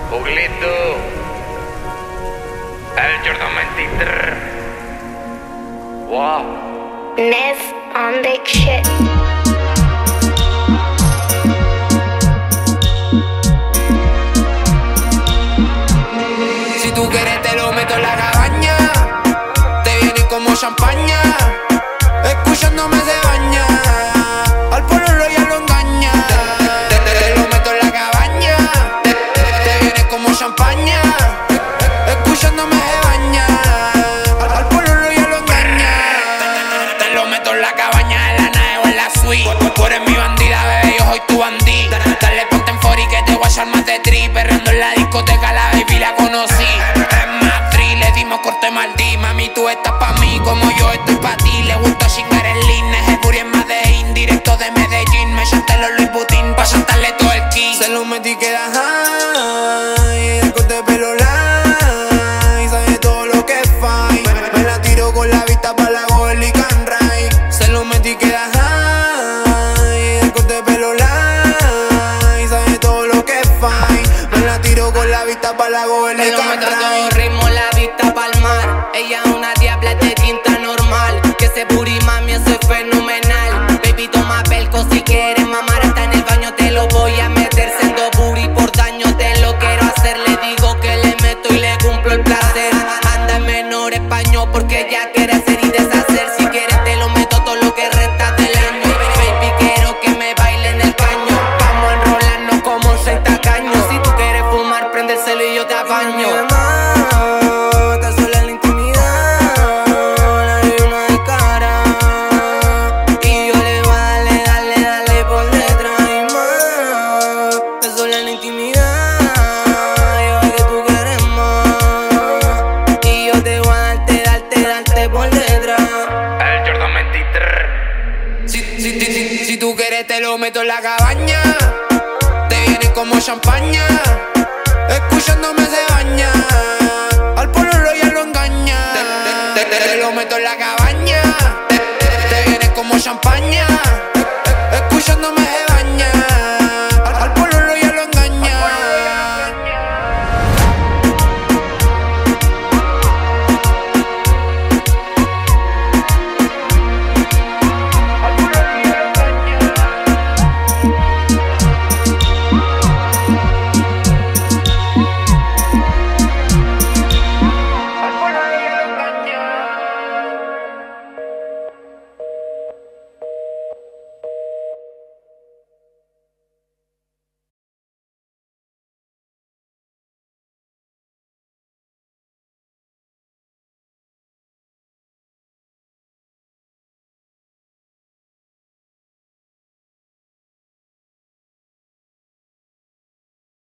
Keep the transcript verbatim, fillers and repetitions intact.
Buglito, el Jordan veintitrés. Wow. Ness on the shit. Si tú quieres te lo meto en la cabaña. Te viene como champaña. Escuchándome se baña. Al pueblo ya lo engaña. Te, te, te lo meto en la cabaña. Te, te, te viene como champaña. Escuchándome se baña. Al, al pueblo ya lo engaña. Te, te, te lo meto en la cabaña, en la nave o en la suite. Tú, tú eres mi bandida, bebé, yo soy tu bandí. Dale ponte en fori que te voy a echar más de tri. Perreando en la discoteca, la baby la conocí. Es más tri, le dimos corte maldí. Mami, tú estás pa' mí como yo estoy pa' ti. Le gusta chingar el lines, el puri es más de indirecto de Medellín. Me chanté los Louis Vuitton pa' chantarle todo el kit. Se lo metí que da high, el corte de pelo light. Sabe todo lo que es fine. Me, me la tiro con la vista pa' la Goel y Can Ray. Se lo metí que da high, el corte de pelo light. Sabe todo lo que es fine. Me la tiro con la vista pa' la Goel y Can Ray. Ritmo, la vista pa'l mar. Ella es una diabla de tinta normal. Que ese booty mami eso es fenomenal. Baby toma pelco si quieres mamar. Hasta en el baño te lo voy a meter. Siendo booty por daño te lo quiero hacer. Le digo que le meto y le cumplo el placer. Anda en menor español porque ya quiere hacer y deshacer. Si quieres te lo meto todo lo que resta del año. Baby quiero que me baile en el caño. Vamos a enrolarnos como un seis tacaños. Si tú quieres fumar prende el celo y yo te apaño. Si, si, si, si tú quieres te lo meto en la cabaña. Te viene como champaña. Escuchándome se baña. Al pueblo ya lo engaña. Te, te, te, te lo meto en la cabaña. Te, te, te viene como champaña.